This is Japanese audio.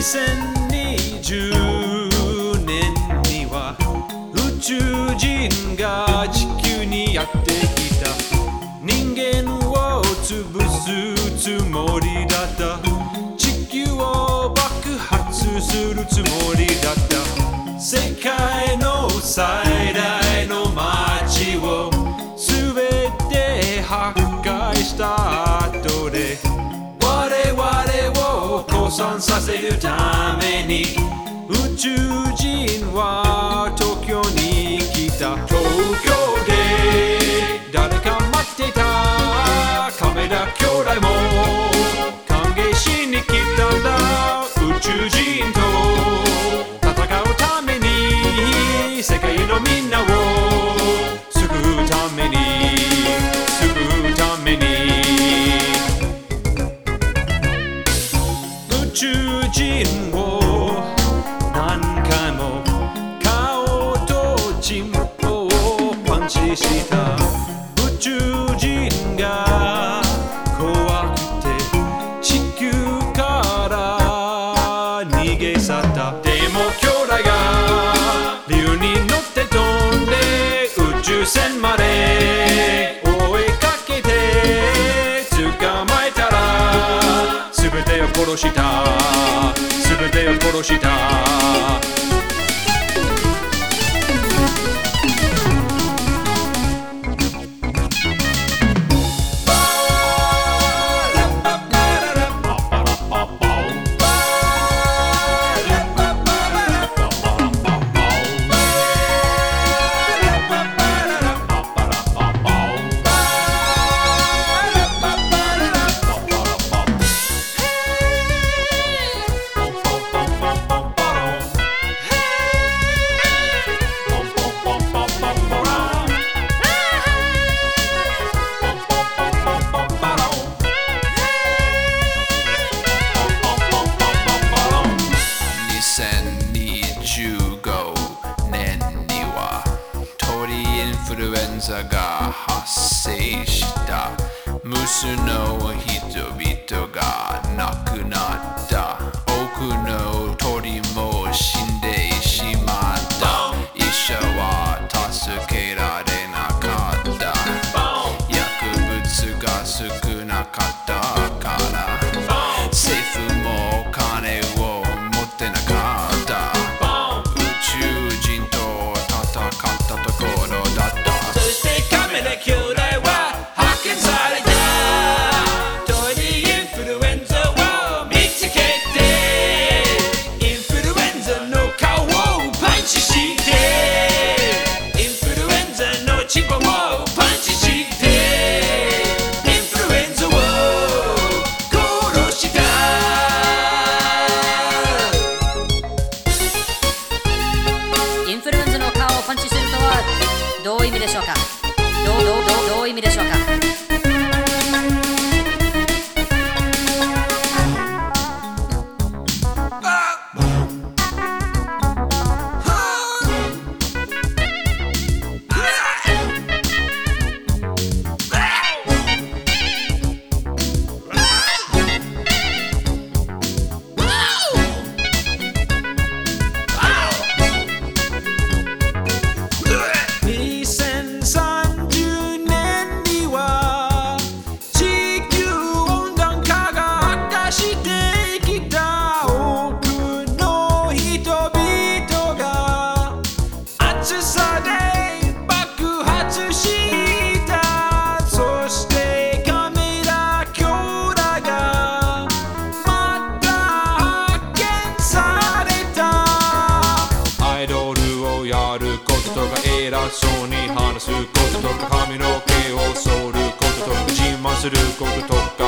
2020年には宇宙人が地球にやってきた。人間を潰すつもりだった。地球を爆発するつもりだった。世界の最大の街を全て破壊した後で、我々を降参させるために宇宙人は東京に来た。東京で誰か待ってた。亀田兄弟も歓迎しに来たんだ。宇宙人と戦うために、世界のみんなを救うために、救うために。宇宙人を何回も顔とチンポをパンチした。宇宙人が怖くて地球から逃げ去った。でも兄弟が竜に乗って飛んで宇宙船まで追いかけて捕まえたら、全てを殺した。全てを殺した。 2025年には鳥インフルエンザが発生した。無数の人々が亡くなった。多くの鳥も死んでしまった。医者は助けられなかった。薬物が少なかったから、政府も金を持ってなかった。宇宙人と戦ったところだった。 そして亀田兄弟は発見された。鳥インフルエンザを見つけて、インフルエンザの顔をパンチして、インフルエンザのチンポをパンチして、インフルエンザを殺した。 インフルエンザの顔をパンチするとはどういう意味でしょうか。どういう意味でしょうか。 2030年には地球温暖化が悪化してきた。多くの人々が暑さで爆発した。そして亀田兄弟がまた発見された。アイドルをやることとか、偉そうに話すこととか、髪の毛を剃ることとか、自慢することとか、